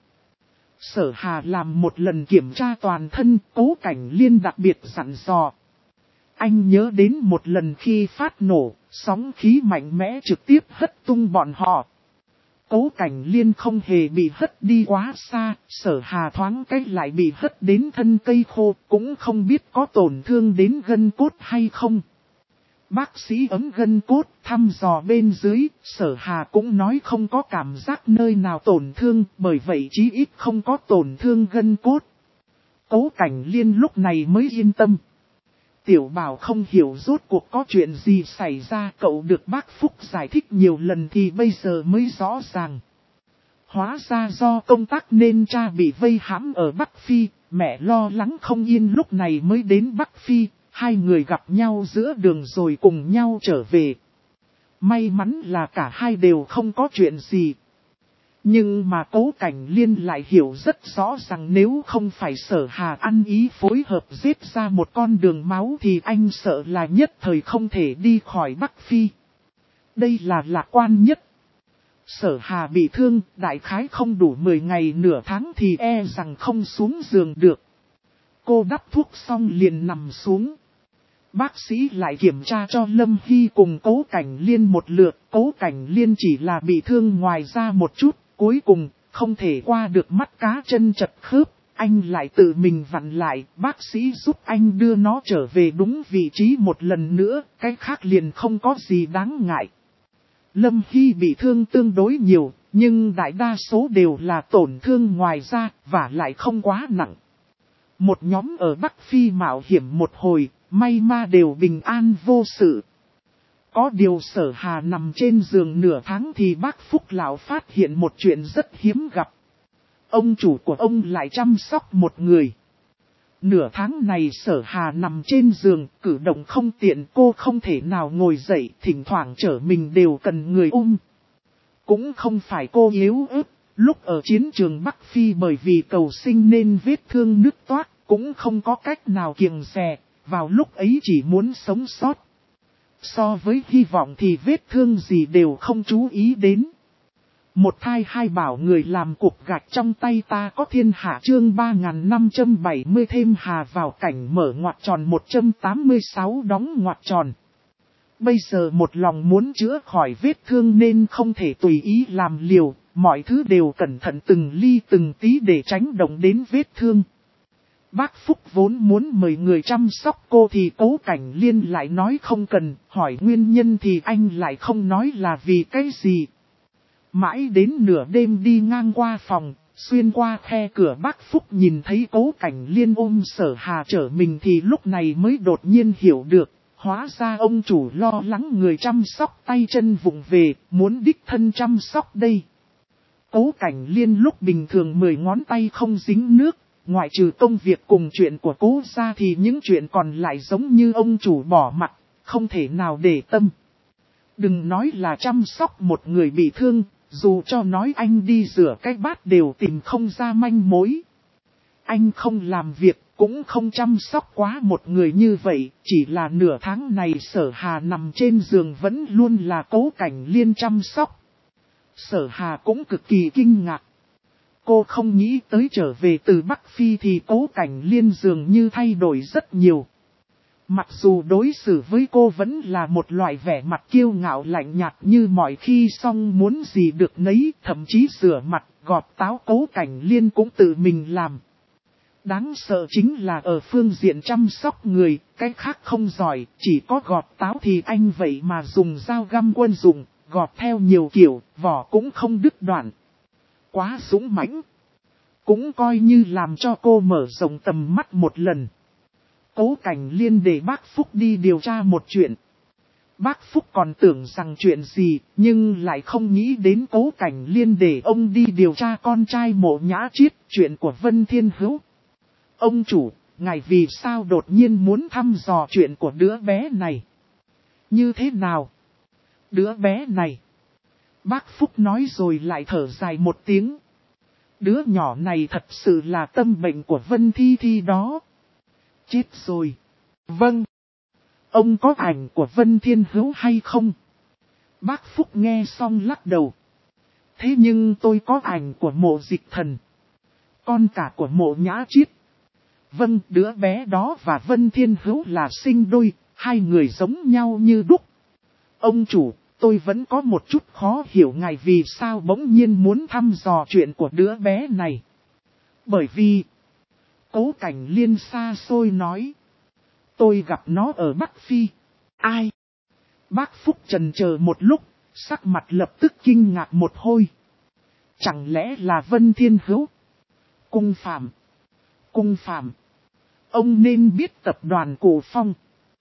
Sở Hà làm một lần kiểm tra toàn thân, Cố Cảnh Liên đặc biệt dặn dò. Anh nhớ đến một lần khi phát nổ, sóng khí mạnh mẽ trực tiếp hất tung bọn họ. Cố Cảnh Liên không hề bị hất đi quá xa, Sở Hà thoáng cách lại bị hất đến thân cây khô, cũng không biết có tổn thương đến gân cốt hay không. Bác sĩ ấm gân cốt, thăm dò bên dưới, Sở Hà cũng nói không có cảm giác nơi nào tổn thương, bởi vậy chí ít không có tổn thương gân cốt. Cố Cảnh Liên lúc này mới yên tâm. Tiểu Bảo không hiểu rốt cuộc có chuyện gì xảy ra, cậu được bác Phúc giải thích nhiều lần thì bây giờ mới rõ ràng. Hóa ra do công tác nên cha bị vây hãm ở Bắc Phi, mẹ lo lắng không yên lúc này mới đến Bắc Phi, hai người gặp nhau giữa đường rồi cùng nhau trở về. May mắn là cả hai đều không có chuyện gì. Nhưng mà Cố Cảnh Liên lại hiểu rất rõ rằng nếu không phải Sở Hà ăn ý phối hợp giết ra một con đường máu thì anh sợ là nhất thời không thể đi khỏi Bắc Phi. Đây là lạc quan nhất. Sở Hà bị thương, đại khái không đủ 10 ngày nửa tháng thì e rằng không xuống giường được. Cô đắp thuốc xong liền nằm xuống. Bác sĩ lại kiểm tra cho Lâm Hy cùng Cố Cảnh Liên một lượt. Cố Cảnh Liên chỉ là bị thương ngoài da một chút, cuối cùng không thể qua được mắt cá chân chật khớp. Anh lại tự mình vặn lại, bác sĩ giúp anh đưa nó trở về đúng vị trí một lần nữa, cái khác liền không có gì đáng ngại. Lâm Hy bị thương tương đối nhiều, nhưng đại đa số đều là tổn thương ngoài da, và lại không quá nặng. Một nhóm ở Bắc Phi mạo hiểm một hồi, may mà đều bình an vô sự. Có điều Sở Hà nằm trên giường nửa tháng thì bác Phúc lão phát hiện một chuyện rất hiếm gặp. Ông chủ của ông lại chăm sóc một người. Nửa tháng này Sở Hà nằm trên giường, cử động không tiện, cô không thể nào ngồi dậy, thỉnh thoảng trở mình đều cần người Cũng không phải cô yếu ớt, lúc ở chiến trường Bắc Phi bởi vì cầu sinh nên vết thương nứt toác, cũng không có cách nào kiêng dè, vào lúc ấy chỉ muốn sống sót. So với hy vọng thì vết thương gì đều không chú ý đến. Một thai hai bảo người làm cục gạch trong tay ta có thiên hạ chương 3570 thêm hà vào cảnh mở ngoặc tròn 186 đóng ngoặc tròn. Bây giờ một lòng muốn chữa khỏi vết thương nên không thể tùy ý làm liều, mọi thứ đều cẩn thận từng ly từng tí để tránh động đến vết thương. Bác Phúc vốn muốn mời người chăm sóc cô thì Cố Cảnh Liên lại nói không cần, hỏi nguyên nhân thì anh lại không nói là vì cái gì. Mãi đến nửa đêm đi ngang qua phòng, xuyên qua khe cửa bác Phúc nhìn thấy Cố Cảnh Liên ôm Sở Hà trở mình thì lúc này mới đột nhiên hiểu được, hóa ra ông chủ lo lắng người chăm sóc tay chân vụng về, muốn đích thân chăm sóc đây. Cố Cảnh Liên lúc bình thường 10 ngón tay không dính nước, ngoại trừ công việc cùng chuyện của cố ra thì những chuyện còn lại giống như ông chủ bỏ mặt, không thể nào để tâm. Đừng nói là chăm sóc một người bị thương, dù cho nói anh đi rửa cái bát đều tìm không ra manh mối. Anh không làm việc, cũng không chăm sóc quá một người như vậy, chỉ là nửa tháng này Sở Hà nằm trên giường vẫn luôn là Cố Cảnh Liên chăm sóc. Sở Hà cũng cực kỳ kinh ngạc. Cô không nghĩ tới trở về từ Bắc Phi thì Cố Cảnh Liên dường như thay đổi rất nhiều. Mặc dù đối xử với cô vẫn là một loại vẻ mặt kiêu ngạo lạnh nhạt như mọi khi xong muốn gì được nấy, thậm chí rửa mặt, gọt táo Cố Cảnh Liên cũng tự mình làm. Đáng sợ chính là ở phương diện chăm sóc người, cái khác không giỏi, chỉ có gọt táo thì anh vậy mà dùng dao găm quân dụng, gọt theo nhiều kiểu, vỏ cũng không đứt đoạn. Quá dũng mãnh. Cũng coi như làm cho cô mở rộng tầm mắt một lần. Cố Cảnh Liên để bác Phúc đi điều tra một chuyện. Bác Phúc còn tưởng rằng chuyện gì, nhưng lại không nghĩ đến Cố Cảnh Liên để ông đi điều tra con trai Mộ Nhã Chiết, chuyện của Vân Thiên Hữu. Ông chủ, ngài vì sao đột nhiên muốn thăm dò chuyện của đứa bé này? Như thế nào? Đứa bé này? Bác Phúc nói rồi lại thở dài một tiếng. Đứa nhỏ này thật sự là tâm bệnh của Vân Thi Thi đó. Chết rồi. Vâng. Ông có ảnh của Vân Thiên Hữu hay không? Bác Phúc nghe xong lắc đầu. Thế nhưng tôi có ảnh của Mộ Dịch Thần. Con cả của Mộ Nhã Chiết. Vâng, đứa bé đó và Vân Thiên Hữu là sinh đôi, hai người giống nhau như đúc. Ông chủ, tôi vẫn có một chút khó hiểu ngài vì sao bỗng nhiên muốn thăm dò chuyện của đứa bé này. Bởi vì, Cố Cảnh Liên xa xôi nói, tôi gặp nó ở Bắc Phi. Ai? Bác Phúc chần chờ một lúc, sắc mặt lập tức kinh ngạc một hồi. Chẳng lẽ là Vân Thiên Hữu? Cung Phạm. Cung Phạm. Ông nên biết tập đoàn Cổ Phong.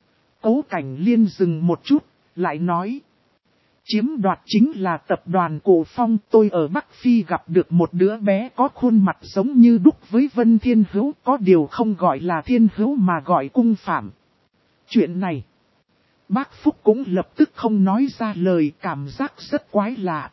Cố Cảnh Liên dừng một chút, lại nói. Chiếm đoạt chính là tập đoàn Cổ Phong. Tôi ở Bắc Phi gặp được một đứa bé có khuôn mặt giống như đúc với Vân Thiên Hữu. Có điều không gọi là Thiên Hữu mà gọi Cung Phạm. Chuyện này, bác Phúc cũng lập tức không nói ra lời, cảm giác rất quái lạ.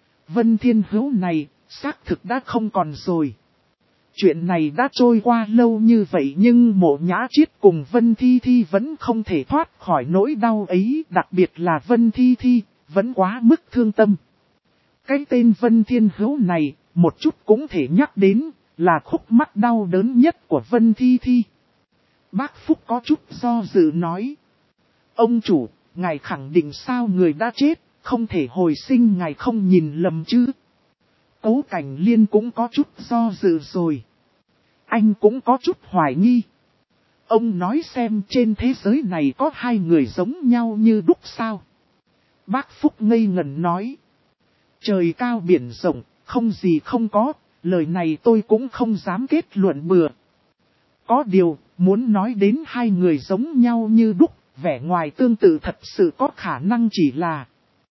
Vân Thiên Hữu này, xác thực đã không còn rồi. Chuyện này đã trôi qua lâu như vậy nhưng Mộ Nhã Chiết cùng Vân Thi Thi vẫn không thể thoát khỏi nỗi đau ấy, đặc biệt là Vân Thi Thi, vẫn quá mức thương tâm. Cái tên Vân Thiên Hữu này, một chút cũng thể nhắc đến, là khúc mắc đau đớn nhất của Vân Thi Thi. Bác Phúc có chút do dự nói. Ông chủ, ngài khẳng định sao người đã chết, không thể hồi sinh, ngài không nhìn lầm chứ. Cố Cảnh Liên cũng có chút do dự rồi. Anh cũng có chút hoài nghi. Ông nói xem trên thế giới này có hai người giống nhau như đúc sao? Bác Phúc ngây ngẩn nói. Trời cao biển rộng, không gì không có, lời này tôi cũng không dám kết luận bừa. Có điều, muốn nói đến hai người giống nhau như đúc, vẻ ngoài tương tự thật sự có khả năng chỉ là